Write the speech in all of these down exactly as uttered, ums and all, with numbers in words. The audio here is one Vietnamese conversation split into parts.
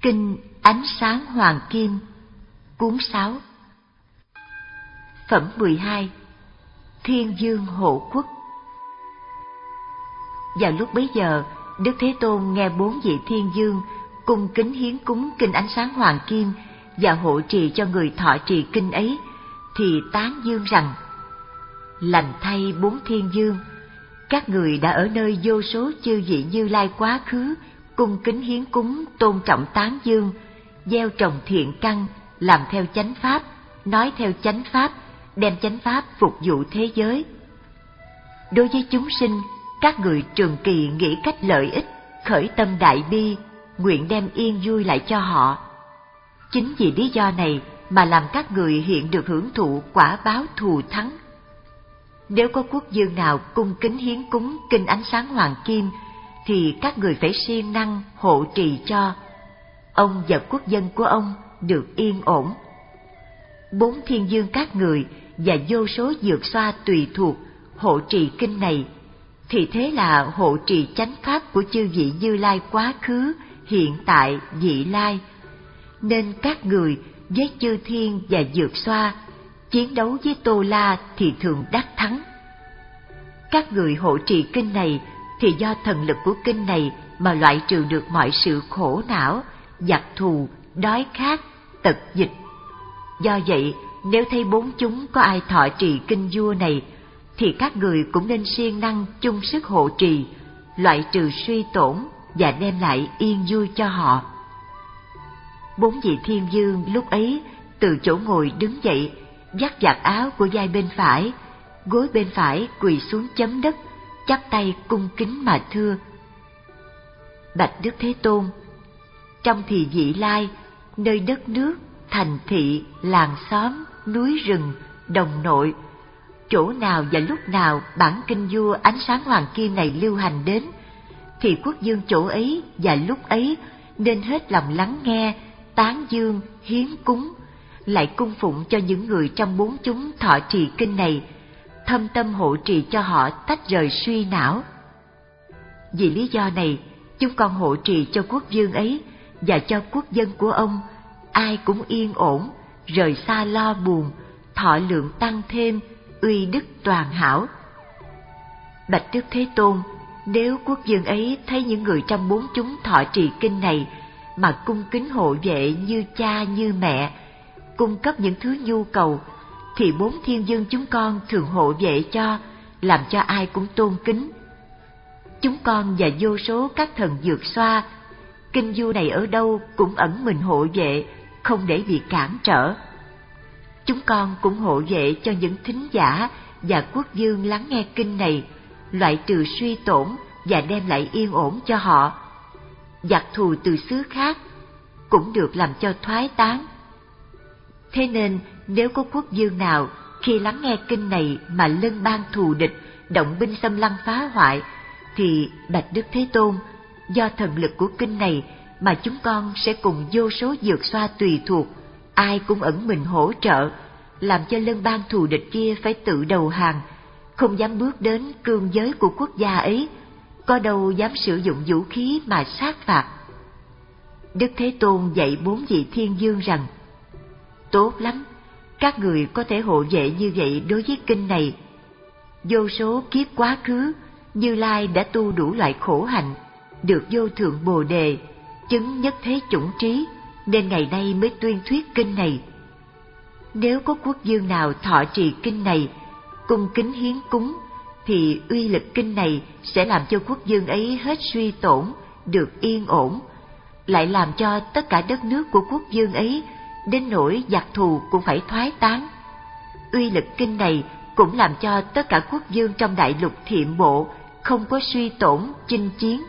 Kinh Ánh Sáng Hoàng Kim, cuốn sáu. Phẩm mười hai. Thiên Dương Hộ Quốc. Vào lúc bấy giờ, Đức Thế Tôn nghe bốn vị thiên dương cung kính hiến cúng Kinh Ánh Sáng Hoàng Kim và hộ trì cho người thọ trì kinh ấy, thì tán dương rằng: lành thay bốn thiên dương, các người đã ở nơi vô số chư vị Như Lai quá khứ cung kính hiến cúng, tôn trọng tán dương, gieo trồng thiện căn, làm theo chánh pháp, nói theo chánh pháp, đem chánh pháp phục vụ thế giới. Đối với chúng sinh, các người trường kỳ nghĩ cách lợi ích, khởi tâm đại bi, nguyện đem yên vui lại cho họ. Chính vì lý do này mà làm các người hiện được hưởng thụ quả báo thù thắng. Nếu có quốc vương nào cung kính hiến cúng Kinh Ánh Sáng Hoàng Kim, thì các người phải siêng năng hộ trì cho ông và quốc dân của ông được yên ổn. Bốn thiên dương các người và vô số dược xoa tùy thuộc hộ trì kinh này, thì thế là hộ trì chánh pháp của chư vị Như Lai quá khứ, hiện tại, vị lai. Nên các người với chư thiên và dược xoa chiến đấu với Tô La thì thường đắc thắng. Các người hộ trì kinh này thì do thần lực của kinh này mà loại trừ được mọi sự khổ não, giặc thù, đói khát, tật dịch. Do vậy, nếu thấy bốn chúng có ai thọ trì kinh vua này, thì các người cũng nên siêng năng chung sức hộ trì, loại trừ suy tổn và đem lại yên vui cho họ. Bốn vị thiên dương lúc ấy từ chỗ ngồi đứng dậy, vắt vạt áo của vai bên phải, gối bên phải quỳ xuống chấm đất, chắp tay cung kính mà thưa: bạch Đức Thế Tôn, trong thì vị lai, nơi đất nước, thành thị, làng xóm, núi rừng, đồng nội, chỗ nào và lúc nào bản kinh vua Ánh Sáng Hoàng Kim này lưu hành đến, thì quốc vương chỗ ấy và lúc ấy nên hết lòng lắng nghe, tán dương, hiến cúng, lại cung phụng cho những người trong bốn chúng thọ trì kinh này, thâm tâm hộ trì cho họ tách rời suy não. Vì lý do này, chúng con hộ trì cho quốc vương ấy và cho quốc dân của ông, ai cũng yên ổn, rời xa lo buồn, thọ lượng tăng thêm, uy đức toàn hảo. Bạch Đức Thế Tôn, nếu quốc vương ấy thấy những người trong bốn chúng thọ trì kinh này mà cung kính hộ vệ như cha như mẹ, cung cấp những thứ nhu cầu, thì bốn thiên dương chúng con thường hộ vệ cho, làm cho ai cũng tôn kính. Chúng con và vô số các thần dược xoa, kinh vua này ở đâu cũng ẩn mình hộ vệ, không để bị cản trở. Chúng con cũng hộ vệ cho những thính giả và quốc vương lắng nghe kinh này, loại trừ suy tổn và đem lại yên ổn cho họ. Giặc thù từ xứ khác cũng được làm cho thoái tán. Thế nên nếu có quốc vương nào khi lắng nghe kinh này mà lân bang thù địch, động binh xâm lăng phá hoại, thì bạch Đức Thế Tôn, do thần lực của kinh này mà chúng con sẽ cùng vô số dược xoa tùy thuộc, ai cũng ẩn mình hỗ trợ, làm cho lân bang thù địch kia phải tự đầu hàng, không dám bước đến cương giới của quốc gia ấy, có đâu dám sử dụng vũ khí mà sát phạt. Đức Thế Tôn dạy bốn vị thiên dương rằng: tốt lắm, các người có thể hộ vệ như vậy đối với kinh này. Vô số kiếp quá khứ, Như Lai đã tu đủ loại khổ hạnh, được vô thượng bồ đề, chứng nhất thế chủng trí, nên ngày nay mới tuyên thuyết kinh này. Nếu có quốc vương nào thọ trì kinh này, cung kính hiến cúng, thì uy lực kinh này sẽ làm cho quốc vương ấy hết suy tổn, được yên ổn, lại làm cho tất cả đất nước của quốc vương ấy đến nỗi giặc thù cũng phải thoái tán. Uy lực kinh này cũng làm cho tất cả quốc vương trong đại lục thiện bộ không có suy tổn chinh chiến.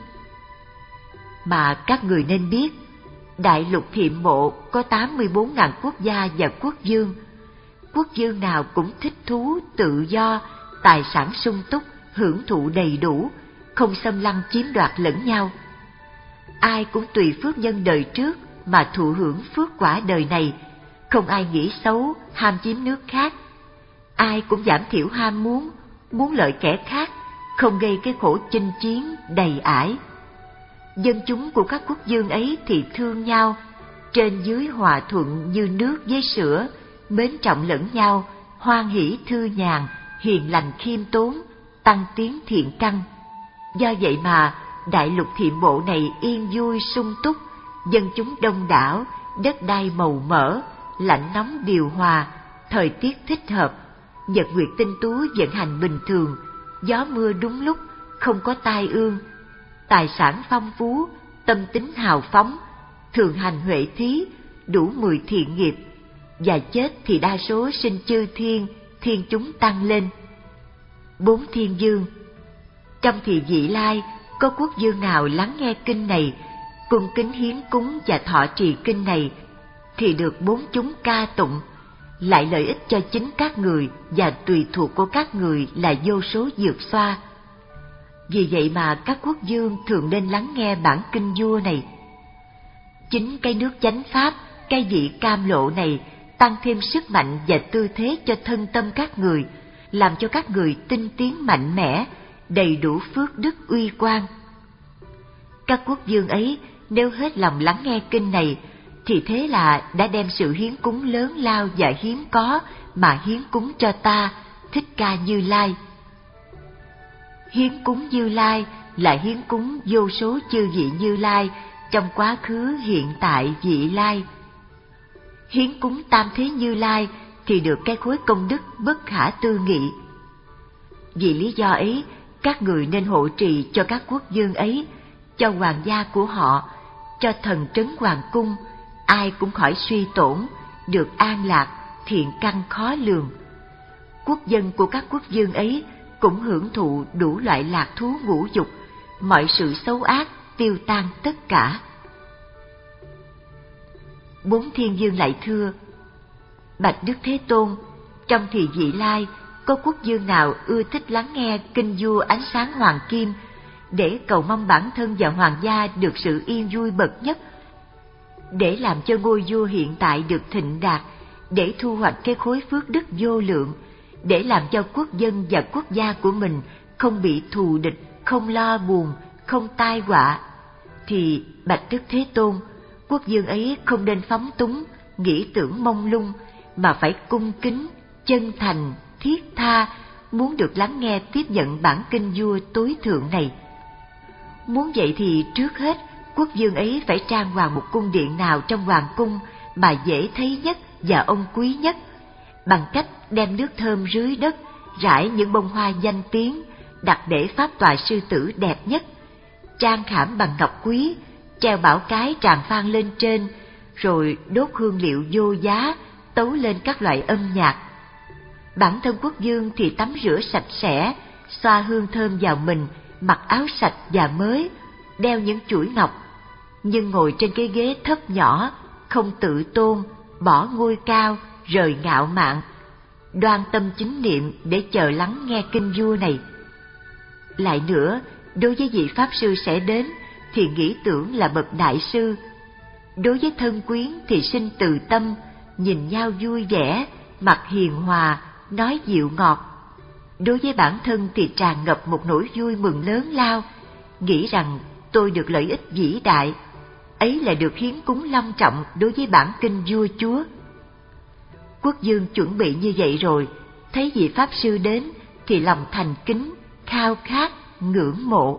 Mà các người nên biết, đại lục thiện bộ có tám mươi bốn ngàn quốc gia và quốc vương. Quốc vương nào cũng thích thú, tự do, tài sản sung túc, hưởng thụ đầy đủ, không xâm lăng chiếm đoạt lẫn nhau. Ai cũng tùy phước nhân đời trước mà thụ hưởng phước quả đời này, không ai nghĩ xấu, ham chiếm nước khác. Ai cũng giảm thiểu ham muốn, muốn lợi kẻ khác, không gây cái khổ chinh chiến đầy ải. Dân chúng của các quốc dương ấy thì thương nhau, trên dưới hòa thuận như nước với sữa, mến trọng lẫn nhau, hoan hỷ thư nhàn, hiền lành khiêm tốn, tăng tiến thiện căn. Do vậy mà đại lục Thiệm Bộ này yên vui sung túc, dân chúng đông đảo, đất đai màu mỡ, lạnh nóng điều hòa, thời tiết thích hợp, nhật nguyệt tinh tú vận hành bình thường, gió mưa đúng lúc, không có tai ương, tài sản phong phú, tâm tính hào phóng, thường hành huệ thí, đủ mười thiện nghiệp, và chết thì đa số sinh chư thiên, thiên chúng tăng lên. Bốn thiên dương. Trong thì vị lai, có quốc dương nào lắng nghe kinh này, cung kính hiến cúng và thọ trì kinh này, thì được bốn chúng ca tụng, lại lợi ích cho chính các người và tùy thuộc của các người là vô số dược xoa. Vì vậy mà các quốc dương thường nên lắng nghe bản kinh vua này. Chính cái nước chánh pháp, cái vị cam lộ này tăng thêm sức mạnh và tư thế cho thân tâm các người, làm cho các người tinh tiến mạnh mẽ, đầy đủ phước đức uy quang. Các quốc dương ấy nếu hết lòng lắng nghe kinh này, thì thế là đã đem sự hiến cúng lớn lao và hiếm có mà hiến cúng cho ta, Thích Ca Như Lai. Hiến cúng Như Lai là hiến cúng vô số chư vị Như Lai trong quá khứ, hiện tại, vị lai. Hiến cúng tam thế Như Lai thì được cái khối công đức bất khả tư nghị. Vì lý do ấy, các người nên hộ trì cho các quốc dương ấy, cho hoàng gia của họ, cho thần trấn hoàng cung, ai cũng khỏi suy tổn, được an lạc, thiện căn khó lường. Quốc dân của các quốc dương ấy cũng hưởng thụ đủ loại lạc thú ngũ dục, mọi sự xấu ác tiêu tan tất cả. Bốn thiên dương lại thưa: Bạch Đức Thế Tôn, trong thì vị lai, có quốc dương nào ưa thích lắng nghe kinh vua ánh sáng hoàng kim, để cầu mong bản thân và hoàng gia được sự yên vui bậc nhất, để làm cho ngôi vua hiện tại được thịnh đạt, để thu hoạch cái khối phước đức vô lượng, để làm cho quốc dân và quốc gia của mình không bị thù địch, không lo buồn, không tai họa, thì Bạch Đức Thế Tôn, quốc dương ấy không nên phóng túng, nghĩ tưởng mông lung, mà phải cung kính, chân thành, thiết tha, muốn được lắng nghe tiếp nhận bản kinh vua tối thượng này. Muốn vậy thì trước hết, quốc dương ấy phải trang hoàng một cung điện nào trong hoàng cung mà dễ thấy nhất và ông quý nhất, bằng cách đem nước thơm rưới đất, rải những bông hoa danh tiếng, đặt để pháp tọa sư tử đẹp nhất, trang khảm bằng ngọc quý, treo bảo cái tràng phan lên trên, rồi đốt hương liệu vô giá, tấu lên các loại âm nhạc. Bản thân quốc dương thì tắm rửa sạch sẽ, xoa hương thơm vào mình, mặc áo sạch và mới, đeo những chuỗi ngọc, nhưng ngồi trên cái ghế thấp nhỏ, không tự tôn, bỏ ngôi cao, rời ngạo mạn, đoan tâm chính niệm để chờ lắng nghe kinh vua này. Lại nữa, đối với vị pháp sư sẽ đến thì nghĩ tưởng là bậc đại sư, đối với thân quyến thì sinh từ tâm, nhìn nhau vui vẻ, mặt hiền hòa, nói dịu ngọt. Đối với bản thân thì tràn ngập một nỗi vui mừng lớn lao, nghĩ rằng tôi được lợi ích vĩ đại, ấy là được hiến cúng long trọng đối với bản kinh vua chúa. Quốc dương chuẩn bị như vậy rồi, thấy vị pháp sư đến thì lòng thành kính, khao khát, ngưỡng mộ.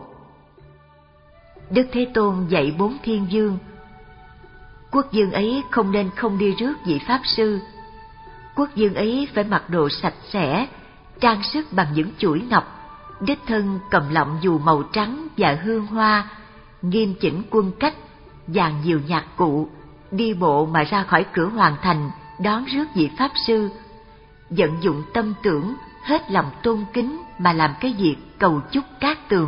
Đức Thế Tôn dạy bốn thiên dương: Quốc dương ấy không nên không đi rước vị pháp sư. Quốc dương ấy phải mặc đồ sạch sẽ, trang sức bằng những chuỗi ngọc, đích thân cầm lọng dù màu trắng và hương hoa, nghiêm chỉnh quân cách, dàn nhiều nhạc cụ, đi bộ mà ra khỏi cửa hoàng thành đón rước vị pháp sư, vận dụng tâm tưởng, hết lòng tôn kính mà làm cái việc cầu chúc cát tường.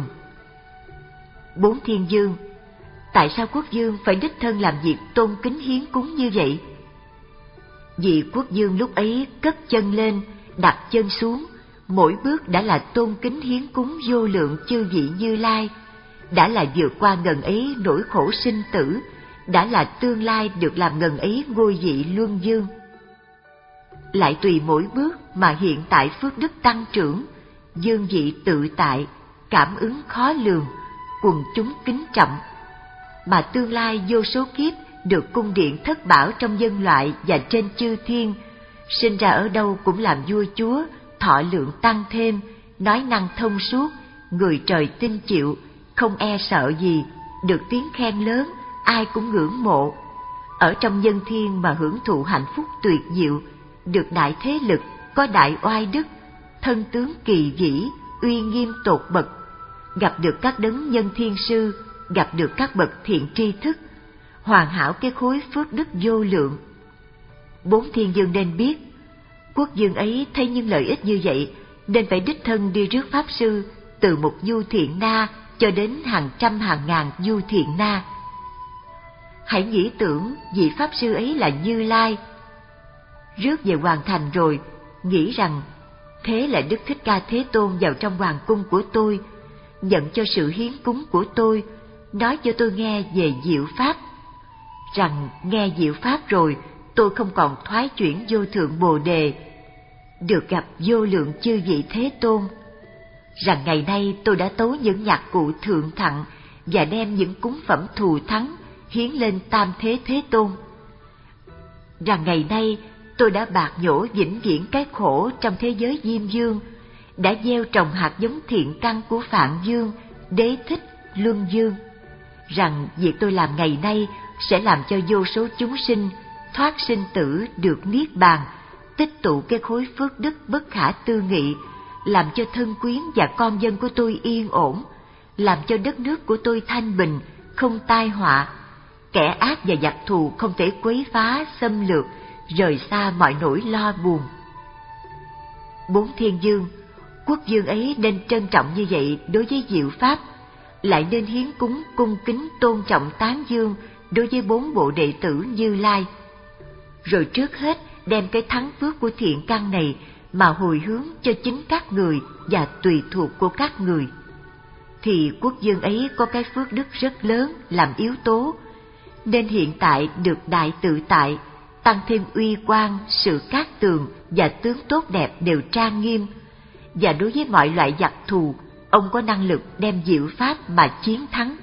Bốn thiên dương: Tại sao quốc dương phải đích thân làm việc tôn kính hiến cúng như vậy? Vì quốc dương lúc ấy cất chân lên, đặt chân xuống, mỗi bước đã là tôn kính hiến cúng vô lượng chư vị Như Lai, đã là vượt qua ngần ấy nỗi khổ sinh tử, đã là tương lai được làm ngần ấy ngôi vị luân dương. Lại tùy mỗi bước mà hiện tại phước đức tăng trưởng, dương vị tự tại, cảm ứng khó lường, quần chúng kính trọng, mà tương lai vô số kiếp được cung điện thất bảo trong dân loại và trên chư thiên, sinh ra ở đâu cũng làm vua chúa, thọ lượng tăng thêm, nói năng thông suốt, người trời tin chịu, không e sợ gì, được tiếng khen lớn, ai cũng ngưỡng mộ. Ở trong nhân thiên mà hưởng thụ hạnh phúc tuyệt diệu, được đại thế lực, có đại oai đức, thân tướng kỳ vĩ, uy nghiêm tột bậc, gặp được các đấng nhân thiên sư, gặp được các bậc thiện tri thức, hoàn hảo cái khối phước đức vô lượng. Bốn thiên dương nên biết, quốc dương ấy thấy những lợi ích như vậy, nên phải đích thân đi rước pháp sư, từ một du thiện na cho đến hàng trăm hàng ngàn du thiện na. Hãy nghĩ tưởng vị pháp sư ấy là Như Lai. Rước về hoàn thành rồi, nghĩ rằng thế là Đức Thích Ca Thế Tôn vào trong hoàng cung của tôi, nhận cho sự hiến cúng của tôi, nói cho tôi nghe về diệu pháp, rằng nghe diệu pháp rồi tôi không còn thoái chuyển vô thượng bồ đề, được gặp vô lượng chư vị Thế Tôn, rằng ngày nay tôi đã tấu những nhạc cụ thượng thặng và đem những cúng phẩm thù thắng hiến lên Tam Thế Thế Tôn, rằng ngày nay tôi đã bạc nhổ vĩnh viễn cái khổ trong thế giới Diêm Dương, đã gieo trồng hạt giống thiện căn của Phạn Dương, Đế Thích, Luân Dương, rằng việc tôi làm ngày nay sẽ làm cho vô số chúng sinh thoát sinh tử được niết bàn, tích tụ cái khối phước đức bất khả tư nghị, làm cho thân quyến và con dân của tôi yên ổn, làm cho đất nước của tôi thanh bình, không tai họa, kẻ ác và giặc thù không thể quấy phá, xâm lược, rời xa mọi nỗi lo buồn. Bốn thiên dương, quốc dương ấy nên trân trọng như vậy đối với diệu pháp, lại nên hiến cúng cung kính tôn trọng tán dương đối với bốn bộ đệ tử Như Lai. Rồi trước hết đem cái thắng phước của thiện căn này mà hồi hướng cho chính các người và tùy thuộc của các người, thì quốc dương ấy có cái phước đức rất lớn làm yếu tố, nên hiện tại được đại tự tại, tăng thêm uy quan, sự cát tường và tướng tốt đẹp đều trang nghiêm, và đối với mọi loại giặc thù, ông có năng lực đem diệu pháp mà chiến thắng.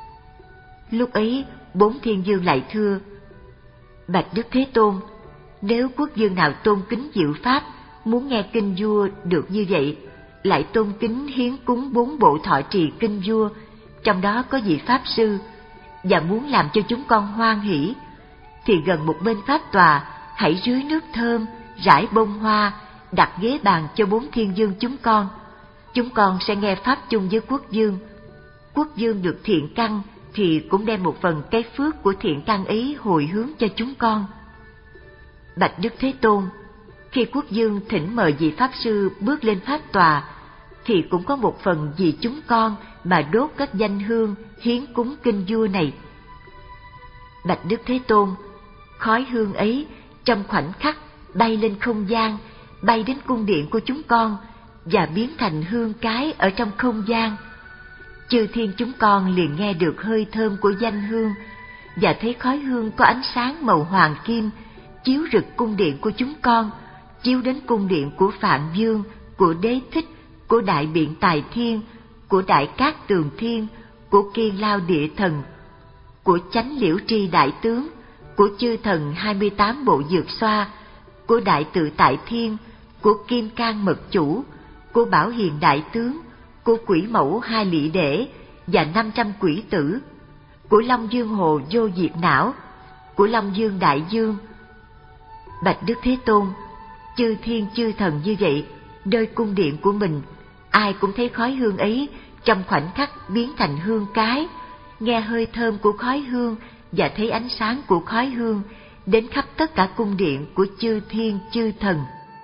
Lúc ấy, bốn thiên dương lại thưa: Bạch Đức Thế Tôn, nếu quốc dương nào tôn kính diệu pháp, muốn nghe kinh vua được như vậy, lại tôn kính hiến cúng bốn bộ thọ trì kinh vua, trong đó có vị pháp sư, và muốn làm cho chúng con hoan hỷ, thì gần một bên pháp tòa hãy rưới nước thơm, rải bông hoa, đặt ghế bàn cho bốn thiên dương chúng con. Chúng con sẽ nghe pháp chung với quốc dương. Quốc dương được thiện căn thì cũng đem một phần cái phước của thiện căn ấy hồi hướng cho chúng con. Bạch Đức Thế Tôn, khi quốc dương thỉnh mời vị pháp sư bước lên pháp tòa, thì cũng có một phần vì chúng con mà đốt các danh hương hiến cúng kinh vua này. Bạch Đức Thế Tôn, khói hương ấy trong khoảnh khắc bay lên không gian, bay đến cung điện của chúng con và biến thành hương cái ở trong không gian. Chư thiên chúng con liền nghe được hơi thơm của danh hương và thấy khói hương có ánh sáng màu hoàng kim chiếu rực cung điện của chúng con, chiếu đến cung điện của Phạn Dương, của Đế Thích, của Đại Biện Tài Thiên, của Đại Cát Tường Thiên, của Kiên Lao Địa Thần, của Chánh Liễu Tri Đại Tướng, của chư thần hai mươi tám bộ dược xoa, của Đại Tự Tại Thiên, của Kim Cang Mật Chủ, của Bảo Hiền Đại Tướng, của Quỷ Mẫu Hai Lị Đễ và năm trăm quỷ tử, của Long Dương Hồ Vô Diệt Não, của Long Dương Đại Dương. Bạch Đức Thế Tôn, chư thiên chư thần như vậy, nơi cung điện của mình, ai cũng thấy khói hương ấy trong khoảnh khắc biến thành hương cái, nghe hơi thơm của khói hương và thấy ánh sáng của khói hương đến khắp tất cả cung điện của chư thiên chư thần.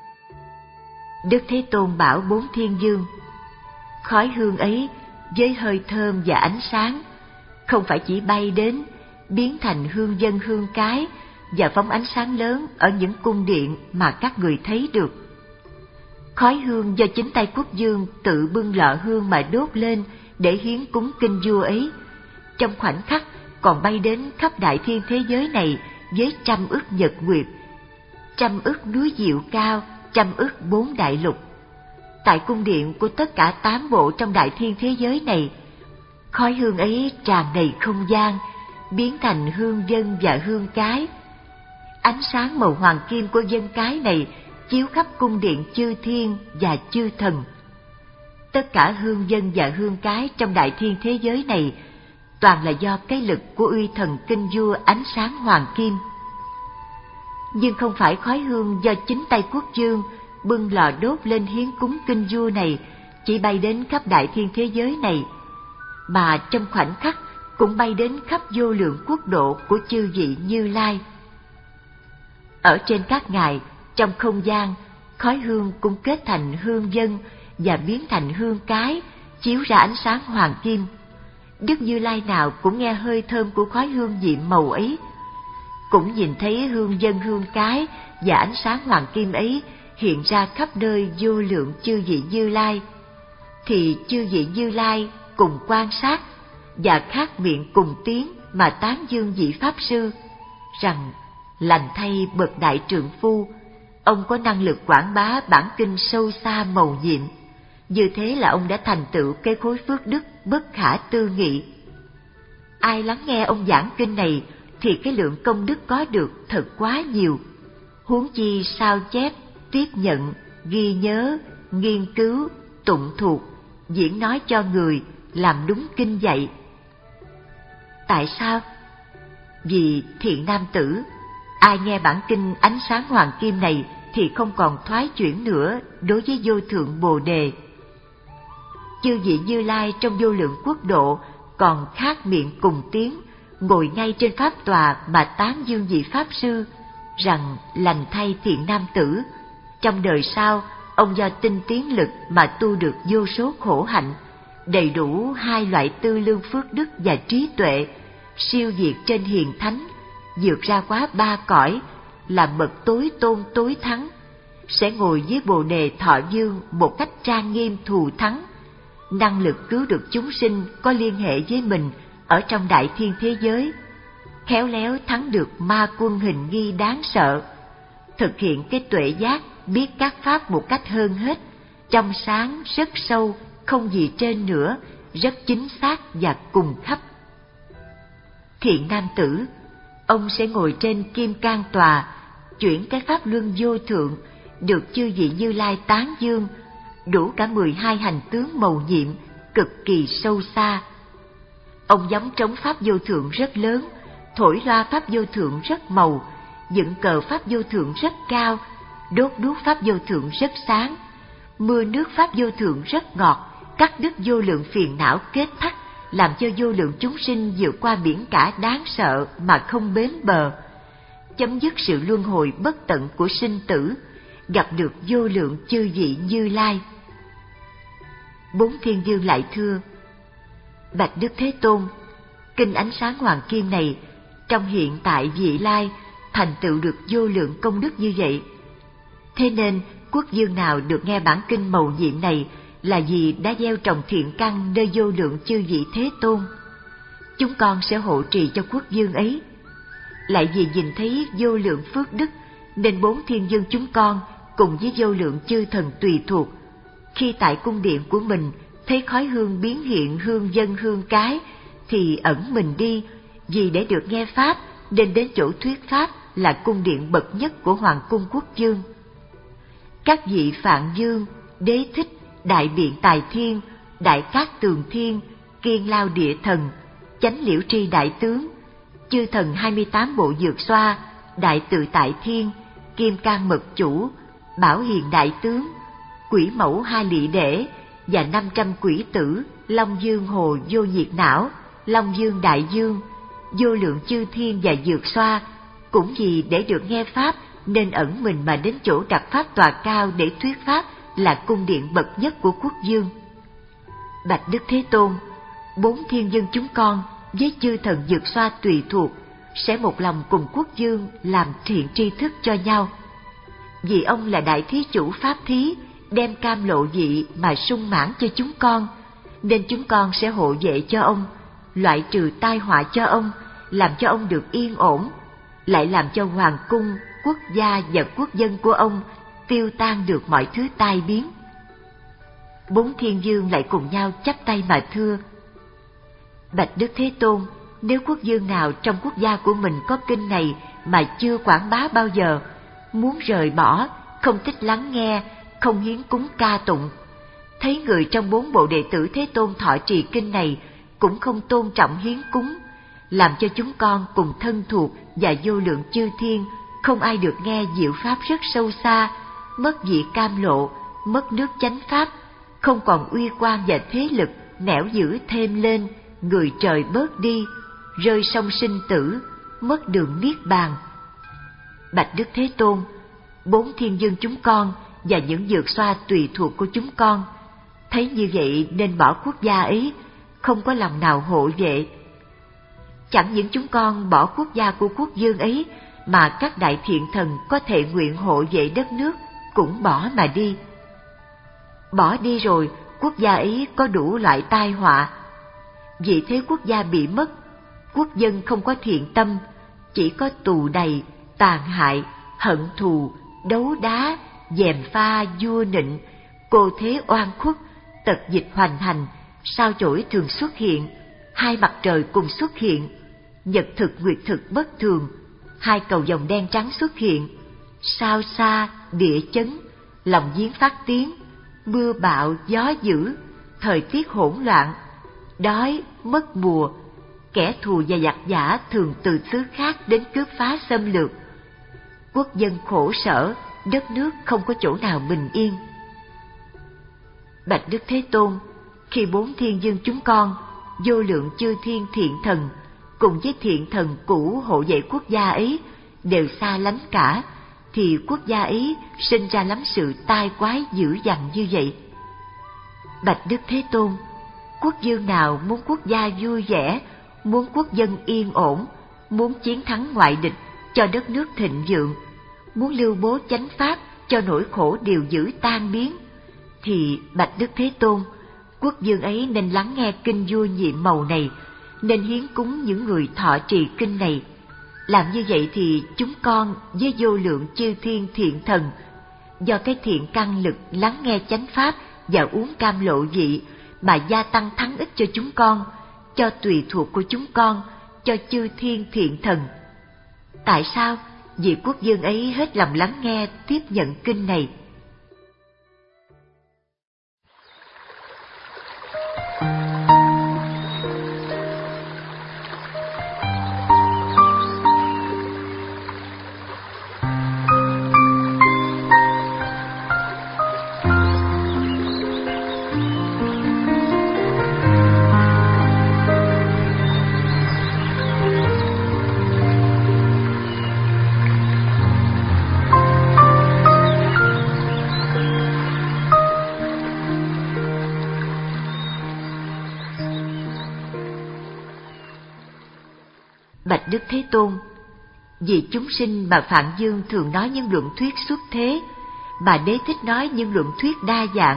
Đức Thế Tôn bảo bốn thiên dương: khói hương ấy với hơi thơm và ánh sáng không phải chỉ bay đến, biến thành hương dân hương cái và phóng ánh sáng lớn ở những cung điện mà các người thấy được. Khói hương do chính tay quốc dương tự bưng lọ hương mà đốt lên để hiến cúng kinh vua ấy, trong khoảnh khắc còn bay đến khắp đại thiên thế giới này với trăm ức nhật nguyệt, trăm ức núi diệu cao, trăm ức bốn đại lục. Tại cung điện của tất cả tám bộ trong đại thiên thế giới này, khói hương ấy tràn đầy không gian, biến thành hương dân và hương cái. Ánh sáng màu hoàng kim của dân cái này chiếu khắp cung điện chư thiên và chư thần. Tất cả hương dân và hương cái trong đại thiên thế giới này toàn là do cái lực của uy thần kinh vua ánh sáng hoàng kim. Nhưng không phải khói hương do chính tay quốc vương bưng lò đốt lên hiến cúng kinh vua này chỉ bay đến khắp đại thiên thế giới này, mà trong khoảnh khắc cũng bay đến khắp vô lượng quốc độ của chư vị Như Lai. Ở trên các ngài, trong không gian, khói hương cũng kết thành hương dân và biến thành hương cái, chiếu ra ánh sáng hoàng kim. Đức Như Lai nào cũng nghe hơi thơm của khói hương nhiệm màu ấy, cũng nhìn thấy hương dân hương cái và ánh sáng hoàng kim ấy hiện ra khắp nơi vô lượng chư vị Như Lai. Thì chư vị Như Lai cùng quan sát và khác miệng cùng tiếng mà tán dương vị Pháp Sư, rằng lành thay bậc đại trượng phu, ông có năng lực quảng bá bản kinh sâu xa mầu nhiệm. Như thế là ông đã thành tựu cái khối phước đức bất khả tư nghị. Ai lắng nghe ông giảng kinh này thì cái lượng công đức có được thật quá nhiều. Huống chi sao chép, tiếp nhận, ghi nhớ, nghiên cứu, tụng thuộc, diễn nói cho người, làm đúng kinh dạy. Tại sao? Vì thiện nam tử, ai nghe bản kinh ánh sáng hoàng kim này thì không còn thoái chuyển nữa đối với vô thượng Bồ Đề. Chư vị Như Lai trong vô lượng quốc độ còn khác miệng cùng tiếng, ngồi ngay trên pháp tòa mà tán dương vị Pháp Sư, rằng lành thay thiện nam tử, trong đời sau ông do tinh tiến lực mà tu được vô số khổ hạnh, đầy đủ hai loại tư lương phước đức và trí tuệ, siêu việt trên hiền thánh, vượt ra quá ba cõi, là bậc tối tôn tối thắng, sẽ ngồi dưới Bồ Đề Thọ Dương một cách trang nghiêm thù thắng, năng lực cứu được chúng sinh có liên hệ với mình ở trong đại thiên thế giới, khéo léo thắng được ma quân hình nghi đáng sợ, thực hiện cái tuệ giác, biết các pháp một cách hơn hết, trong sáng, rất sâu, không gì trên nữa, rất chính xác và cùng khắp. Thiện nam tử, ông sẽ ngồi trên kim cang tòa, chuyển cái pháp luân vô thượng, được chư vị Như Lai tán dương, đủ cả mười hai hành tướng mầu nhiệm, cực kỳ sâu xa. Ông gióng trống pháp vô thượng rất lớn, thổi loa pháp vô thượng rất màu, dựng cờ pháp vô thượng rất cao, đốt đuốc pháp vô thượng rất sáng, mưa nước pháp vô thượng rất ngọt, cắt đứt vô lượng phiền não kết thắt, làm cho vô lượng chúng sinh vượt qua biển cả đáng sợ mà không bến bờ, chấm dứt sự luân hồi bất tận của sinh tử, gặp được vô lượng chư vị Như Lai. Bốn thiên vương lại thưa: Bạch Đức Thế Tôn, kinh ánh sáng hoàng kim này trong hiện tại vị lai thành tựu được vô lượng công đức như vậy. Thế nên quốc vương nào được nghe bản kinh mầu nhiệm này là vì đã gieo trồng thiện căn nơi vô lượng chư vị Thế Tôn. Chúng con sẽ hộ trì cho quốc vương ấy. Lại vì nhìn thấy vô lượng phước đức nên bốn thiên vương chúng con cùng với vô lượng chư thần tùy thuộc, khi tại cung điện của mình thấy khói hương biến hiện hương dân hương cái thì ẩn mình đi, vì để được nghe pháp nên đến chỗ thuyết pháp là cung điện bậc nhất của hoàng cung quốc vương. Các vị Phạn Dương, Đế Thích, Đại Biện Tài Thiên, Đại Cát Tường Thiên, Kiên Lao Địa Thần, Chánh Liễu Tri Đại Tướng, chư thần hai mươi tám bộ dược xoa, Đại Tự Tại Thiên, Kim Cang Mật Chủ, Bảo Hiền Đại Tướng, Quỷ Mẫu Hai Lị Đễ và năm trăm quỷ tử, Long Dương Hồ Vô Diệt Não, Long Dương Đại Dương, vô lượng chư thiên và dược xoa, cũng vì để được nghe pháp nên ẩn mình mà đến chỗ đặt pháp tòa cao để thuyết pháp là cung điện bậc nhất của quốc vương. Bạch Đức Thế Tôn, bốn thiên vương chúng con với chư thần dược xoa tùy thuộc sẽ một lòng cùng quốc vương làm thiện tri thức cho nhau. Vì ông là đại thí chủ pháp thí, đem cam lộ vị mà sung mãn cho chúng con, nên chúng con sẽ hộ vệ cho ông, loại trừ tai họa cho ông, làm cho ông được yên ổn, lại làm cho hoàng cung, quốc gia và quốc dân của ông tiêu tan được mọi thứ tai biến. Bốn thiên vương lại cùng nhau chắp tay mà thưa: Bạch Đức Thế Tôn, nếu quốc dương nào trong quốc gia của mình có kinh này mà chưa quảng bá bao giờ, muốn rời bỏ, không thích lắng nghe, không hiến cúng ca tụng, thấy người trong bốn bộ đệ tử Thế Tôn thọ trì kinh này cũng không tôn trọng hiến cúng, làm cho chúng con cùng thân thuộc và vô lượng chư thiên không ai được nghe diệu pháp rất sâu xa, mất vị cam lộ, mất nước chánh pháp, không còn uy quan và thế lực nẻo giữ thêm lên, người trời bớt đi, rơi sông sinh tử, mất đường niết bàn. Bạch Đức Thế Tôn, bốn thiên dương chúng con và những dược xoa tùy thuộc của chúng con thấy như vậy nên bỏ quốc gia ấy, không có lòng nào hộ vệ. Chẳng những chúng con bỏ quốc gia của quốc dương ấy, mà các đại thiện thần có thể nguyện hộ vệ đất nước cũng bỏ mà đi. Bỏ đi rồi, quốc gia ấy có đủ loại tai họa. Vì thế quốc gia bị mất, quốc dân không có thiện tâm, chỉ có tù đầy, tàn hại, hận thù, đấu đá, gièm pha, vua nịnh, cô thế oan khuất, tật dịch hoành hành, sao chổi thường xuất hiện, hai mặt trời cùng xuất hiện, nhật thực nguyệt thực bất thường, hai cầu vồng đen trắng xuất hiện, sao xa, địa chấn, lòng giếng phát tiếng, mưa bạo, gió dữ, thời tiết hỗn loạn, đói, mất mùa, kẻ thù và giặc giả thường từ xứ khác đến cướp phá xâm lược. Quốc dân khổ sở, đất nước không có chỗ nào bình yên. Bạch Đức Thế Tôn, khi bốn thiên dương chúng con, vô lượng chư thiên thiện thần, cùng với thiện thần cũ hộ vệ quốc gia ấy, đều xa lánh cả, thì quốc gia ấy sinh ra lắm sự tai quái dữ dằn như vậy. Bạch Đức Thế Tôn, quốc dương nào muốn quốc gia vui vẻ, muốn quốc dân yên ổn, muốn chiến thắng ngoại địch, cho đất nước thịnh vượng, muốn lưu bố chánh pháp, cho nỗi khổ điều dữ tan biến, thì Bạch Đức Thế Tôn, quốc dương ấy nên lắng nghe kinh vua nhiệm màu này, nên hiến cúng những người thọ trì kinh này. Làm như vậy thì chúng con với vô lượng chư thiên thiện thần, do cái thiện căn lực lắng nghe chánh pháp và uống cam lộ vị mà gia tăng thắng ích cho chúng con, cho tùy thuộc của chúng con, cho chư thiên thiện thần. Tại sao? Vì quốc dương ấy hết lòng lắng nghe, tiếp nhận kinh này. Bạch Đức Thế Tôn, vì chúng sinh mà Phạn Dương thường nói những luận thuyết xuất thế, mà Đế Thích nói những luận thuyết đa dạng,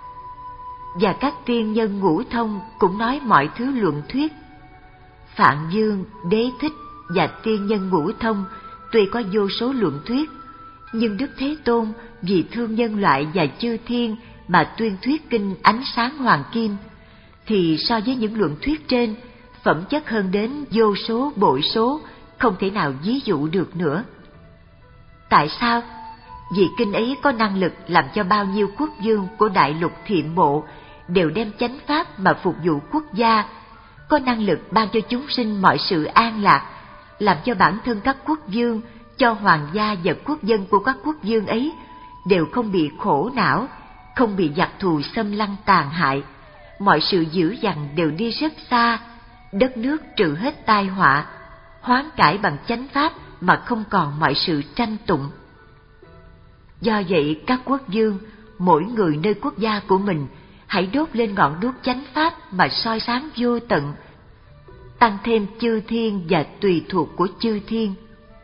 và các tiên nhân ngũ thông cũng nói mọi thứ luận thuyết. Phạn Dương, Đế Thích và tiên nhân ngũ thông tuy có vô số luận thuyết, nhưng Đức Thế Tôn vì thương nhân loại và chư thiên mà tuyên thuyết kinh Ánh Sáng Hoàng Kim, thì so với những luận thuyết trên, phẩm chất hơn đến vô số bội số, không thể nào ví dụ được nữa. Tại sao? Vì kinh ấy có năng lực làm cho bao nhiêu quốc vương của đại lục thiện bộ đều đem chánh pháp mà phục vụ quốc gia, có năng lực ban cho chúng sinh mọi sự an lạc, làm cho bản thân các quốc vương, cho hoàng gia và quốc dân của các quốc vương ấy đều không bị khổ não, không bị giặc thù xâm lăng tàn hại, mọi sự dữ dằn đều đi rất xa, đất nước trừ hết tai họa, hoán cải bằng chánh pháp mà không còn mọi sự tranh tụng. Do vậy các quốc vương, mỗi người nơi quốc gia của mình, hãy đốt lên ngọn đuốc chánh pháp mà soi sáng vô tận, tăng thêm chư thiên và tùy thuộc của chư thiên.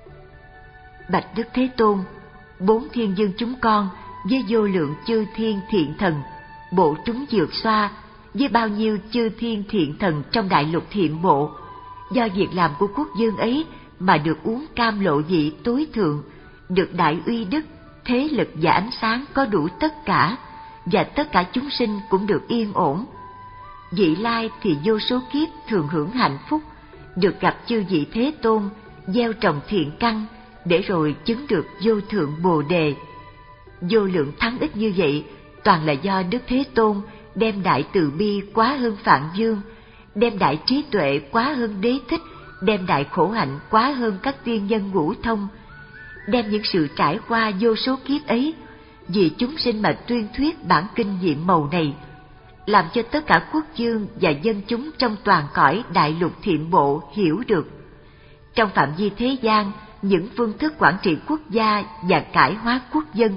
Bạch Đức Thế Tôn, bốn thiên dương chúng con với vô lượng chư thiên thiện thần, bộ trúng dược xoa, với bao nhiêu chư thiên thiện thần trong đại lục thiện bộ, do việc làm của quốc dương ấy mà được uống cam lộ vị tối thượng, được đại uy đức, thế lực và ánh sáng có đủ tất cả, và tất cả chúng sinh cũng được yên ổn. Vị lai thì vô số kiếp thường hưởng hạnh phúc, được gặp chư vị Thế Tôn, gieo trồng thiện căn, để rồi chứng được vô thượng Bồ Đề. Vô lượng thắng ích như vậy, toàn là do Đức Thế Tôn đem đại từ bi quá hơn Phạn Dương, đem đại trí tuệ quá hơn Đế Thích, đem đại khổ hạnh quá hơn các tiên nhân ngũ thông, đem những sự trải qua vô số kiếp ấy vì chúng sinh mà tuyên thuyết bản kinh nhiệm màu này, làm cho tất cả quốc vương và dân chúng trong toàn cõi đại lục thiện bộ hiểu được. Trong phạm vi thế gian, những phương thức quản trị quốc gia và cải hóa quốc dân.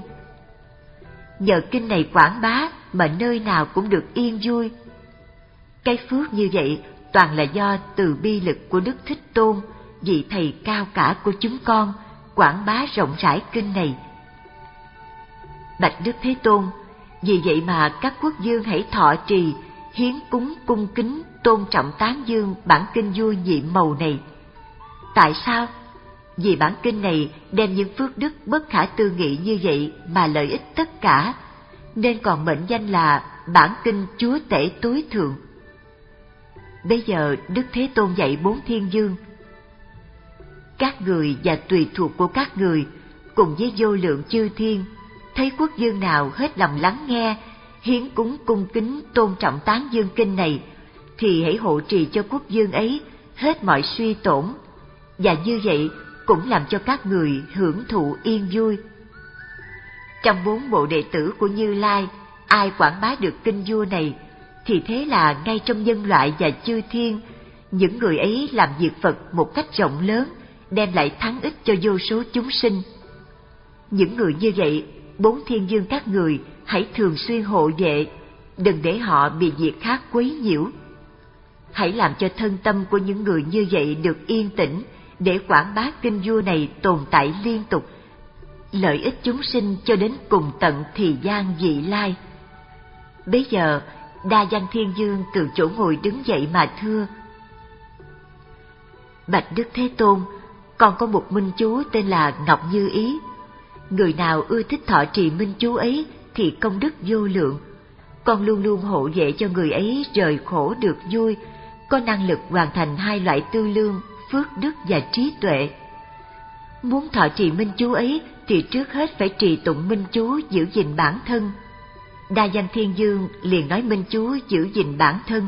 Nhờ kinh này quảng bá mà nơi nào cũng được yên vui. Cái phước như vậy toàn là do từ bi lực của Đức Thích Tôn, vị thầy cao cả của chúng con, quảng bá rộng rãi kinh này. Bạch Đức Thế Tôn, vì vậy mà các quốc vương hãy thọ trì, hiến cúng cung kính, tôn trọng tán dương bản kinh vua nhiệm màu này. Tại sao? Vì bản kinh này đem những phước đức bất khả tư nghị như vậy mà lợi ích tất cả, nên còn mệnh danh là bản kinh chúa tể tối thượng. Bây giờ Đức Thế Tôn dạy bốn thiên vương: các người và tùy thuộc của các người cùng với vô lượng chư thiên, thấy quốc vương nào hết lòng lắng nghe, hiến cúng cung kính tôn trọng tán dương kinh này, thì hãy hộ trì cho quốc vương ấy hết mọi suy tổn, và như vậy cũng làm cho các người hưởng thụ yên vui. Trong bốn bộ đệ tử của Như Lai, ai quảng bá được kinh vua này, thì thế là ngay trong nhân loại và chư thiên, những người ấy làm việc Phật một cách rộng lớn, đem lại thắng ích cho vô số chúng sinh. Những người như vậy, bốn thiên vương các người hãy thường xuyên hộ vệ, đừng để họ bị việc khác quấy nhiễu. Hãy làm cho thân tâm của những người như vậy được yên tĩnh, để quảng bá kinh vua này tồn tại liên tục, lợi ích chúng sinh cho đến cùng tận thì gian vị lai. Bấy giờ Đa Văn Thiên Vương từ chỗ ngồi đứng dậy mà thưa: bạch Đức Thế Tôn, con có một minh chú tên là Ngọc Như Ý. Người nào ưa thích thọ trì minh chú ấy thì công đức vô lượng. Con luôn luôn hộ vệ cho người ấy rời khổ được vui, có năng lực hoàn thành hai loại tư lương, phước đức và trí tuệ. Muốn thọ trì minh chú ấy thì trước hết phải trì tụng minh chú giữ gìn bản thân. Đa Văn Thiên Vương liền nói minh chú giữ gìn bản thân: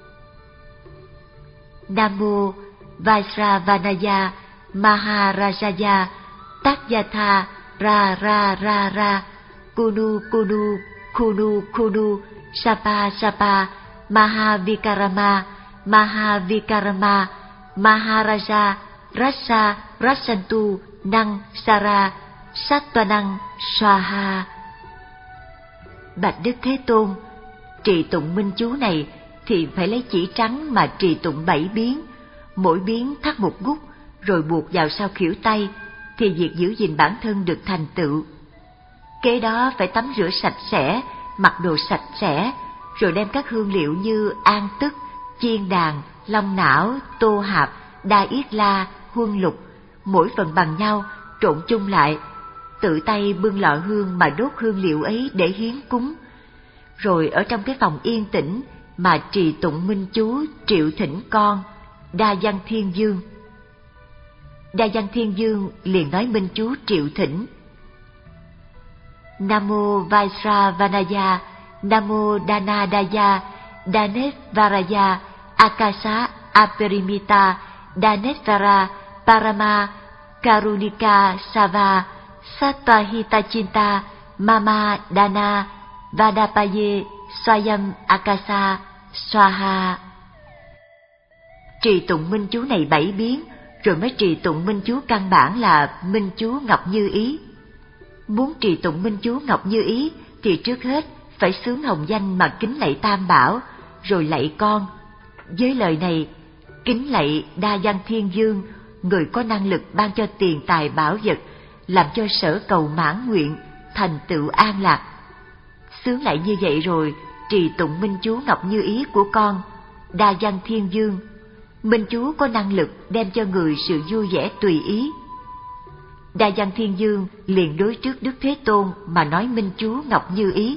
Nam mô Vaisravanaya Maharajaya Tatyatha Ra Ra Ra Ra Kunu Kunu Kunu Kunu Sapa Sapa Mahavikarama Mahavikarama Maharaja Rasa Rasantu Năng Sara Sattvanang Swaha. Bạch Đức Thế Tôn, trì tụng minh chú này thì phải lấy chỉ trắng mà trì tụng bảy biến, mỗi biến thắt một gút rồi buộc vào sau khuỷu tay, thì việc giữ gìn bản thân được thành tựu. Kế đó phải tắm rửa sạch sẽ, mặc đồ sạch sẽ, rồi đem các hương liệu như an tức, chiên đàn, long não, tô hạp, đa yết la, huân lục, mỗi phần bằng nhau, trộn chung lại, tự tay bưng lọ hương mà đốt hương liệu ấy để hiến cúng. Rồi ở trong cái phòng yên tĩnh mà trì tụng minh chú triệu thỉnh con, Đa Văn Thiên Vương. Đa Văn Thiên Vương liền nói minh chú triệu thỉnh: Nam mô Vaisravanaya, Nam mô Danadaya, Danesvaraya, Akasa Aperimita, Danesvara, Parama, Karunika Sava, Sattva-hitachinta, Mama Dana, Vadapaye, Swayam Akasa, Swaha. Trì tụng minh chú này bảy biến, rồi mới trì tụng minh chú căn bản là minh chú Ngọc Như Ý. Muốn trì tụng minh chú Ngọc Như Ý thì trước hết phải xướng hồng danh mà kính lạy Tam Bảo, rồi lạy con. Với lời này, kính lạy Đa Văn Thiên Vương, người có năng lực ban cho tiền tài bảo vật, làm cho sở cầu mãn nguyện, thành tựu an lạc. Xướng lại như vậy rồi, trì tụng minh chú Ngọc Như Ý của con, Đa Văn Thiên Vương. Minh chú có năng lực đem cho người sự vui vẻ tùy ý. Đa Văn Thiên Vương liền đối trước Đức Thế Tôn mà nói minh chú Ngọc Như Ý: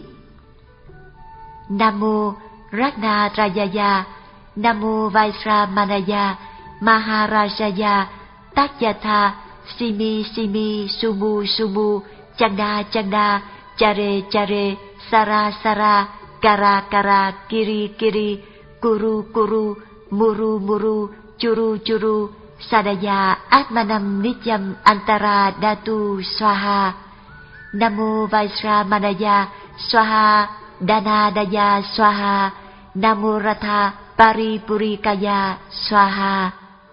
Nam mô Ratna Rajaya, Nam mô Vaisramanaya, Maharajaya, Tatyatha, Simi Simi, Sumu Sumu, Chanda Chanda, Chare Chare, Sara Sara, Kara Kara, Kiri Kiri, Kuru Kuru, Muru Muru, Churu Churu, Sadaya Atmanam Nityam Antara Datu Swaha. Namo Vaisramanaya Swaha, Danadaya Swaha, Namo Ratha Paripurikaya Swaha.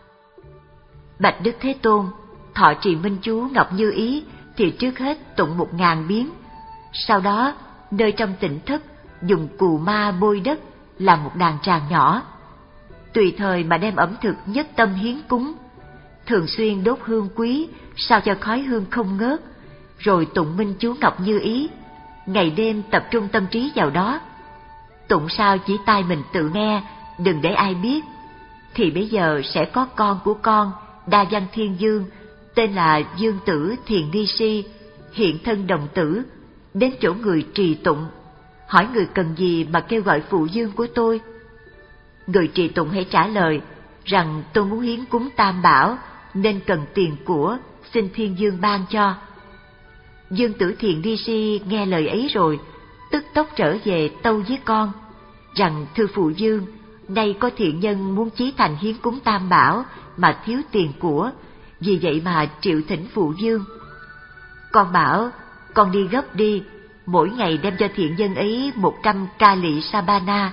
Bạch Đức Thế Tôn, thọ trì minh chú Ngọc Như Ý thì trước hết tụng một ngàn biến, sau đó nơi trong tịnh thất dùng cù ma bôi đất làm một đàn tràng nhỏ, tùy thời mà đem ẩm thực nhất tâm hiến cúng, thường xuyên đốt hương quý sao cho khói hương không ngớt, rồi tụng minh chú Ngọc Như Ý, ngày đêm tập trung tâm trí vào đó. Tụng sao chỉ tai mình tự nghe, đừng để ai biết, thì bây giờ sẽ có con của con, Đa Văn Thiên Dương, tên là Dương Tử Thiền Ni Si, hiện thân đồng tử, đến chỗ người trì tụng, hỏi người cần gì mà kêu gọi phụ dương của tôi. Người trì tụng hãy trả lời rằng tôi muốn hiến cúng Tam Bảo nên cần tiền của, xin Thiên Dương ban cho. Dương Tử Thiền Ni Si nghe lời ấy rồi, tức tốc trở về tâu với con rằng thưa phụ dương, nay có thiện nhân muốn chí thành hiến cúng Tam Bảo mà thiếu tiền của, vì vậy mà triệu thỉnh phụ dương. Con bảo con đi gấp đi, mỗi ngày đem cho thiện nhân ấy một trăm ca lị Sabana.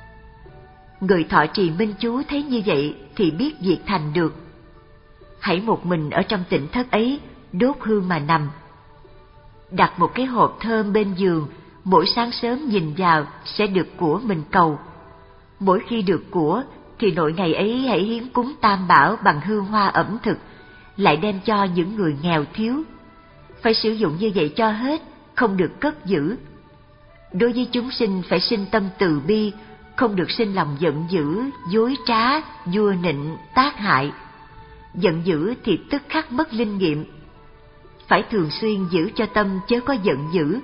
Người thọ trì minh chú thấy như vậy thì biết việc thành được. Hãy một mình ở trong tịnh thất ấy đốt hương mà nằm, đặt một cái hộp thơm bên giường, mỗi sáng sớm nhìn vào sẽ được của mình cầu. Mỗi khi được của thì nội ngày ấy hãy hiến cúng Tam Bảo bằng hương hoa ẩm thực, lại đem cho những người nghèo thiếu. Phải sử dụng như vậy cho hết, không được cất giữ. Đối với chúng sinh phải sinh tâm từ bi, không được sinh lòng giận dữ, dối trá, vua nịnh, tác hại. Giận dữ thì tức khắc mất linh nghiệm. Phải thường xuyên giữ cho tâm chớ có giận dữ.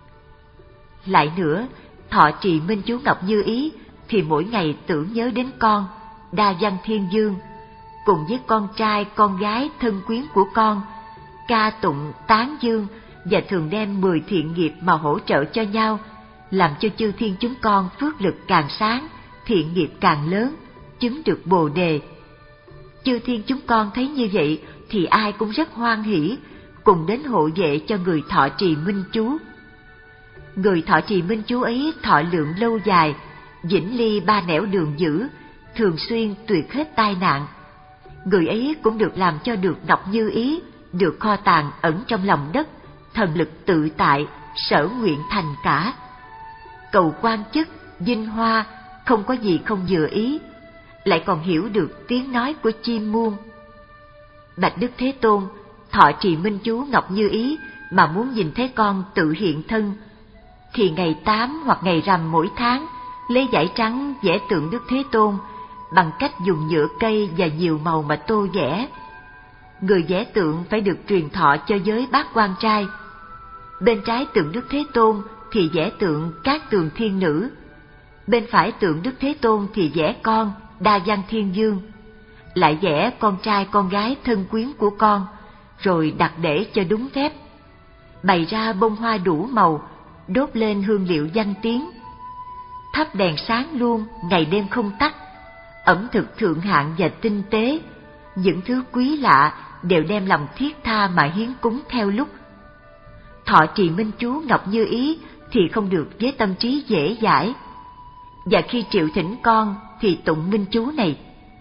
Lại nữa, thọ trì minh chú Ngọc Như Ý thì mỗi ngày tưởng nhớ đến con, Đa Văn Thiên Dương, cùng với con trai, con gái thân quyến của con, ca tụng, tán dương và thường đem mười thiện nghiệp mà hỗ trợ cho nhau, làm cho chư thiên chúng con phước lực càng sáng, thiện nghiệp càng lớn, chứng được Bồ Đề. Chư thiên chúng con thấy như vậy thì ai cũng rất hoan hỷ, cùng đến hộ vệ cho người thọ trì minh chú. Người thọ trì minh chú ấy thọ lượng lâu dài, vĩnh ly ba nẻo đường dữ, thường xuyên tuyệt hết tai nạn. Người ấy cũng được làm cho được Ngọc Như Ý, được kho tàng ẩn trong lòng đất, thần lực tự tại, sở nguyện thành cả. Cầu quan chức, vinh hoa, không có gì không vừa ý, lại còn hiểu được tiếng nói của chim muông. Bạch Đức Thế Tôn, thọ trì minh chú Ngọc Như Ý mà muốn nhìn thấy con tự hiện thân, thì ngày tám hoặc ngày rằm mỗi tháng lấy vải trắng vẽ tượng Đức Thế Tôn bằng cách dùng nhựa cây và nhiều màu mà tô vẽ. Người vẽ tượng phải được truyền thọ cho giới bát quan trai. Bên trái tượng Đức Thế Tôn thì vẽ tượng các tường thiên nữ, bên phải tượng Đức Thế Tôn thì vẽ con, Đa Văn Thiên Dương, lại vẽ con trai con gái thân quyến của con, rồi đặt để cho đúng phép. Bày ra bông hoa đủ màu, đốt lên hương liệu danh tiếng, thắp đèn sáng luôn, ngày đêm không tắt. Ẩm thực thượng hạng và tinh tế, những thứ quý lạ đều đem lòng thiết tha mà hiến cúng theo lúc. Thọ trì minh chú Ngọc Như Ý thì không được với tâm trí dễ dãi. Và khi triệu thỉnh con thì tụng minh chú này: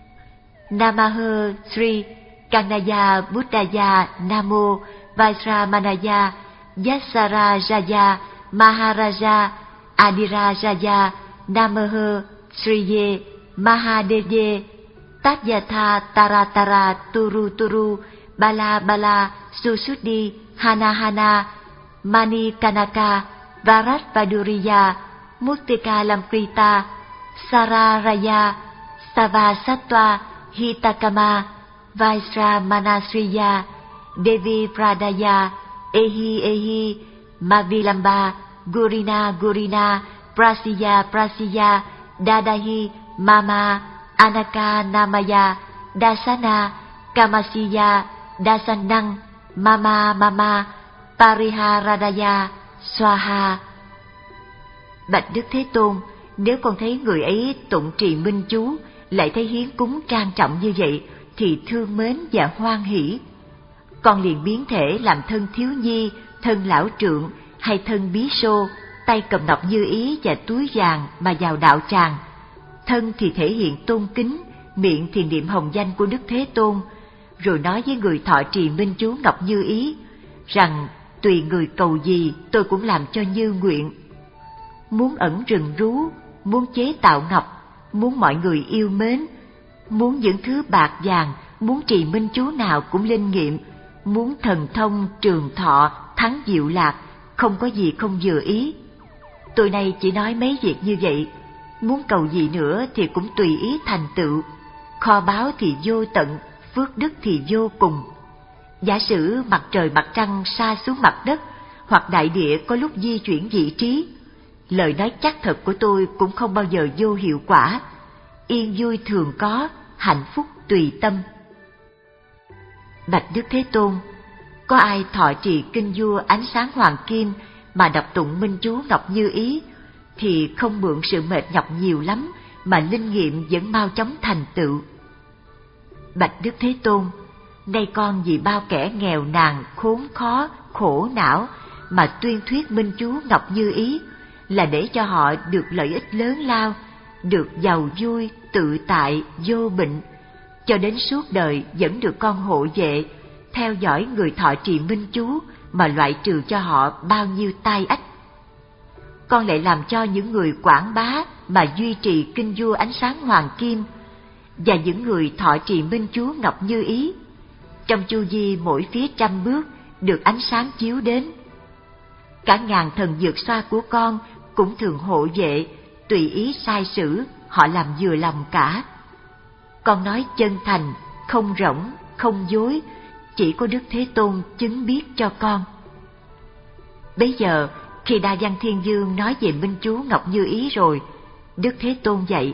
Namaha Sri Kanaya Buddhaya Namo Vaisramanaya Yasarajaya Maharaja Adirajaya Namaha Sriye Mahadeye Tatyatha Taratara Turu Turu Bala Bala Susudi Hana Hana Mani Kanaka Varat Vaduriya Mustika Lamkrita Sararaya Savasattva Hitakama Vaisramanasriya Devi Pradaya Ehi Ehi Mavilamba Gurina Gurina Prasiya Prasiya Dadahi Mama Anaka Namaya Dasana, Kamasiya, Dasanang, Mama Mama, Pariharadaya, Swaha. Bạch Đức Thế Tôn, nếu con thấy người ấy tụng trì minh chú, lại thấy hiến cúng trang trọng như vậy, thì thương mến và hoan hỷ. Con liền biến thể làm thân thiếu nhi, thân lão trượng hay thân bí xô, tay cầm ngọc như ý và túi vàng mà vào đạo tràng. Thân thì thể hiện tôn kính, miệng thì niệm hồng danh của Đức Thế Tôn, rồi nói với người thọ trì minh chú ngọc như ý rằng tùy người cầu gì tôi cũng làm cho như nguyện. Muốn ẩn rừng rú, muốn chế tạo ngọc, muốn mọi người yêu mến, muốn những thứ bạc vàng, muốn trì minh chú nào cũng linh nghiệm, muốn thần thông trường thọ thắng diệu lạc, không có gì không vừa ý. Tôi nay chỉ nói mấy việc như vậy, muốn cầu gì nữa thì cũng tùy ý thành tựu. Kho báu thì vô tận, phước đức thì vô cùng. Giả sử mặt trời mặt trăng sa xuống mặt đất, hoặc đại địa có lúc di chuyển vị trí, lời nói chắc thật của tôi cũng không bao giờ vô hiệu quả. Yên vui thường có, hạnh phúc tùy tâm. Bạch Đức Thế Tôn, có ai thọ trì kinh vua ánh sáng hoàng kim mà đọc tụng minh chú ngọc như ý, thì không mượn sự mệt nhọc nhiều lắm mà linh nghiệm vẫn mau chóng thành tựu. Bạch Đức Thế Tôn, nay con vì bao kẻ nghèo nàn, khốn khó, khổ não mà tuyên thuyết minh chú ngọc như ý, là để cho họ được lợi ích lớn lao, được giàu vui, tự tại, vô bệnh, cho đến suốt đời vẫn được con hộ vệ, theo dõi người thọ trì minh chú mà loại trừ cho họ bao nhiêu tai ách. Con lại làm cho những người quảng bá mà duy trì kinh vua ánh sáng hoàng kim, và những người thọ trì minh chú ngọc như ý, trong chu vi mỗi phía trăm bước được ánh sáng chiếu đến. Cả ngàn thần dược xoa của con cũng thường hộ vệ, tùy ý sai sử, họ làm vừa lòng cả. Con nói chân thành, không rỗng, không dối, chỉ có Đức Thế Tôn chứng biết cho con. Bấy giờ, khi Đa Văn Thiên Vương nói về minh chú ngọc như ý rồi, Đức Thế Tôn dạy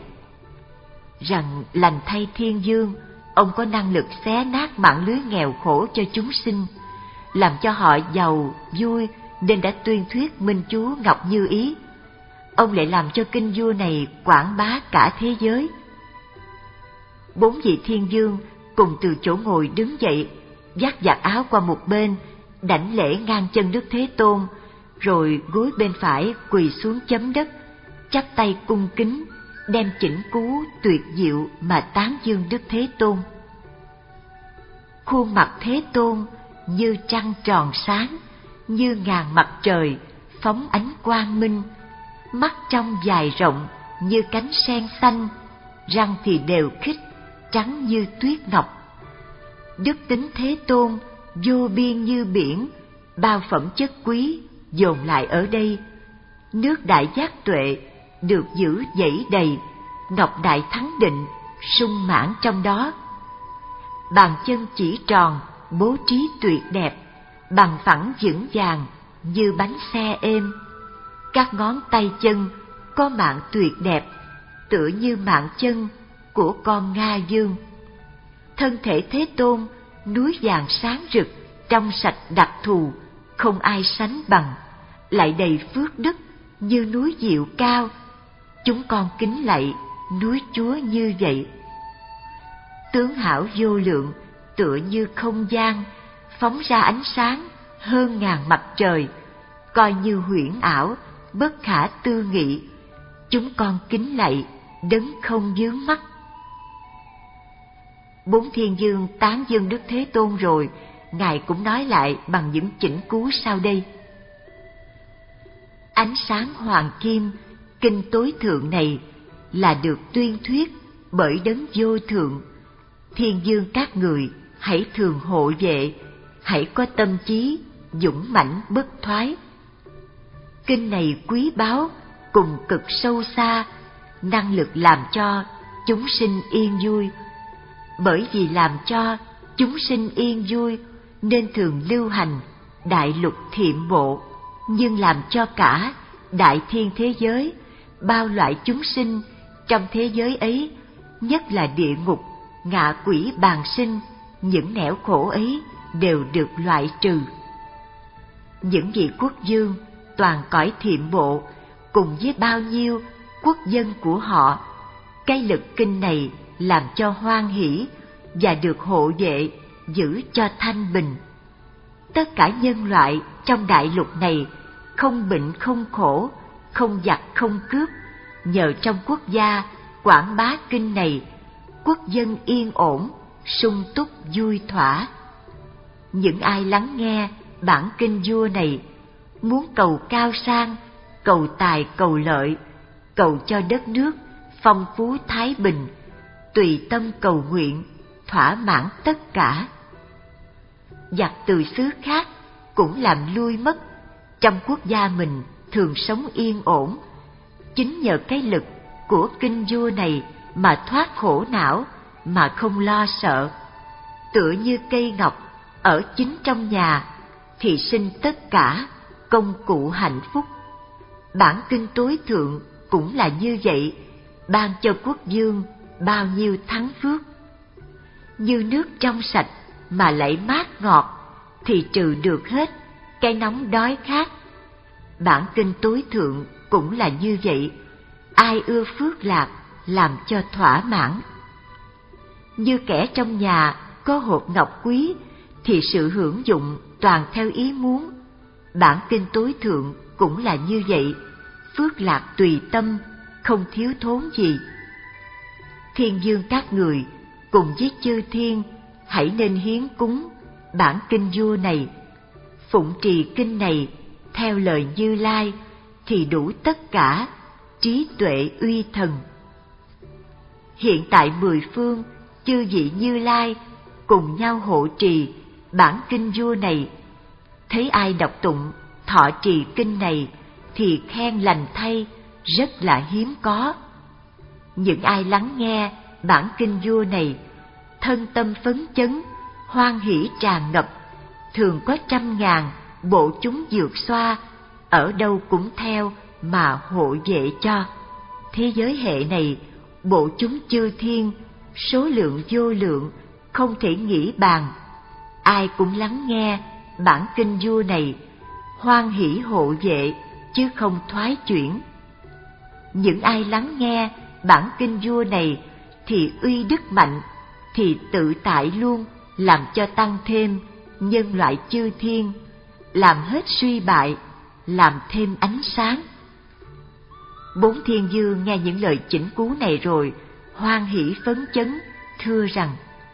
rằng lành thay Thiên Vương, ông có năng lực xé nát mạng lưới nghèo khổ cho chúng sinh, làm cho họ giàu, vui, nên đã tuyên thuyết minh chú ngọc như ý. Ông lại làm cho kinh vua này quảng bá cả thế giới. Bốn vị Thiên Vương cùng từ chỗ ngồi đứng dậy, vác vạt áo qua một bên, đảnh lễ ngang chân Đức Thế Tôn, rồi gối bên phải quỳ xuống chấm đất, chắp tay cung kính, đem chỉnh cú tuyệt diệu mà tán dương Đức Thế Tôn. Khuôn mặt Thế Tôn như trăng tròn sáng, như ngàn mặt trời phóng ánh quang minh, mắt trong dài rộng như cánh sen xanh, răng thì đều khít, trắng như tuyết ngọc. Đức tính Thế Tôn vô biên như biển, bao phẩm chất quý dồn lại ở đây. Nước đại giác tuệ được giữ dẫy đầy, ngọc đại thắng định sung mãn trong đó. Bàn chân chỉ tròn bố trí tuyệt đẹp, bằng phẳng vững vàng như bánh xe êm. Các ngón tay chân có mạng tuyệt đẹp, tựa như mạng chân của con Nga Dương. Thân thể Thế Tôn núi vàng sáng rực, trong sạch đặc thù, không ai sánh bằng, lại đầy phước đức như núi Diệu cao. Chúng con kính lạy núi Chúa như vậy. Tướng hảo vô lượng, tựa như không gian, phóng ra ánh sáng hơn ngàn mặt trời, coi như huyễn ảo, bất khả tư nghị. Chúng con kính lạy đấng không vướng mắc. Bốn Thiên Vương tán dương Đức Thế Tôn rồi, Ngài cũng nói lại bằng những chỉnh cú sau đây. Ánh sáng hoàng kim, kinh tối thượng này là được tuyên thuyết bởi đấng vô thượng. Thiên vương các người hãy thường hộ vệ, hãy có tâm trí dũng mãnh bất thoái. Kinh này quý báu cùng cực sâu xa, năng lực làm cho chúng sinh yên vui. Bởi vì làm cho chúng sinh yên vui nên thường lưu hành đại lục thiện bộ, nhưng làm cho cả đại thiên thế giới, bao loại chúng sinh trong thế giới ấy, nhất là địa ngục, ngạ quỷ bàn sinh, những nẻo khổ ấy đều được loại trừ. Những vị quốc vương toàn cõi thiệm bộ cùng với bao nhiêu quốc dân của họ, cái lực kinh này làm cho hoan hỷ và được hộ vệ giữ cho thanh bình. Tất cả nhân loại trong đại lục này không bệnh không khổ, không giặc không cướp, nhờ trong quốc gia quảng bá kinh này, quốc dân yên ổn, sung túc vui thỏa. Những ai lắng nghe bản kinh vua này, muốn cầu cao sang, cầu tài cầu lợi, cầu cho đất nước phong phú thái bình, tùy tâm cầu nguyện, thỏa mãn tất cả. Giặc từ xứ khác cũng làm lui mất, trong quốc gia mình thường sống yên ổn. Chính nhờ cái lực của kinh vua này mà thoát khổ não, mà không lo sợ. Tựa như cây ngọc ở chính trong nhà thì sinh tất cả công cụ hạnh phúc. Bản kinh tối thượng cũng là như vậy, ban cho quốc vương bao nhiêu thắng phước. Như nước trong sạch mà lại mát ngọt thì trừ được hết cái nóng đói khát. Bản kinh tối thượng cũng là như vậy, ai ưa phước lạc làm cho thỏa mãn. Như kẻ trong nhà có hộp ngọc quý thì sự hưởng dụng toàn theo ý muốn. Bản kinh tối thượng cũng là như vậy, phước lạc tùy tâm, không thiếu thốn gì. Thiên vương các người cùng với chư thiên hãy nên hiến cúng bản kinh vua này, phụng trì kinh này theo lời Như Lai thì đủ tất cả trí tuệ uy thần. Hiện tại mười phương chư vị Như Lai cùng nhau hộ trì bản kinh vua này, thấy ai đọc tụng thọ trì kinh này thì khen lành thay, rất là hiếm có. Những ai lắng nghe bản kinh vua này, thân tâm phấn chấn, hoan hỷ tràn ngập, thường có trăm ngàn bộ chúng dược xoa, ở đâu cũng theo mà hộ vệ cho. Thế giới hệ này, bộ chúng chư thiên, số lượng vô lượng, không thể nghĩ bàn. Ai cũng lắng nghe bản kinh vua này, hoan hỷ hộ vệ, chứ không thoái chuyển. Những ai lắng nghe bản kinh vua này thì uy đức mạnh, thì tự tại luôn, làm cho tăng thêm nhân loại chư thiên, làm hết suy bại, làm thêm ánh sáng. Bốn thiên vương nghe những lời chỉnh cú này rồi, hoan hỷ phấn chấn, thưa rằng: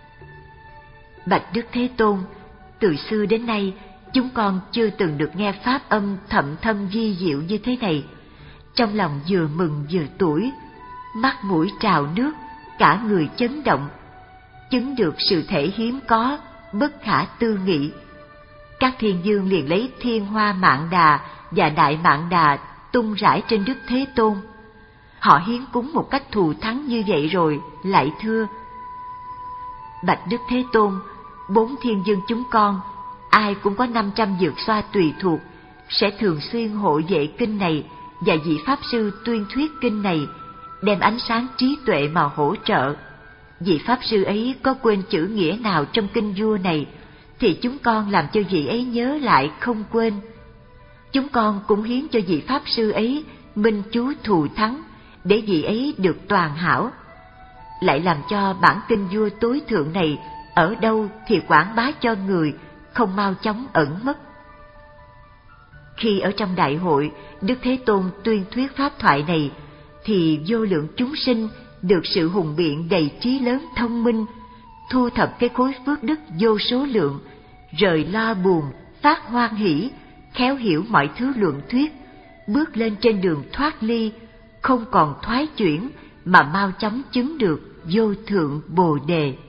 Bạch Đức Thế Tôn, từ xưa đến nay, chúng con chưa từng được nghe pháp âm thậm thâm vi diệu như thế này. Trong lòng vừa mừng vừa tủi, mắt mũi trào nước, cả người chấn động, chứng được sự thể hiếm có, bất khả tư nghị. Các thiên vương liền lấy thiên hoa mạn đà và đại mạn đà tung rải trên Đức Thế Tôn. Họ hiến cúng một cách thù thắng như vậy rồi, lại thưa: Bạch Đức Thế Tôn, bốn thiên vương chúng con, ai cũng có năm trăm dược xoa tùy thuộc, sẽ thường xuyên hộ vệ kinh này và vị Pháp Sư tuyên thuyết kinh này, đem ánh sáng trí tuệ mà hỗ trợ. Vị Pháp Sư ấy có quên chữ nghĩa nào trong kinh vua này, thì chúng con làm cho vị ấy nhớ lại không quên. Chúng con cũng hiến cho vị Pháp Sư ấy minh chú thù thắng, để vị ấy được toàn hảo. Lại làm cho bản kinh vua tối thượng này ở đâu thì quảng bá cho người, không mau chóng ẩn mất. Khi ở trong đại hội, Đức Thế Tôn tuyên thuyết pháp thoại này, thì vô lượng chúng sinh được sự hùng biện đầy trí lớn thông minh, thu thập cái khối phước đức vô số lượng, rời lo buồn, phát hoan hỷ, khéo hiểu mọi thứ luận thuyết, bước lên trên đường thoát ly, không còn thoái chuyển, mà mau chóng chứng được vô thượng Bồ Đề.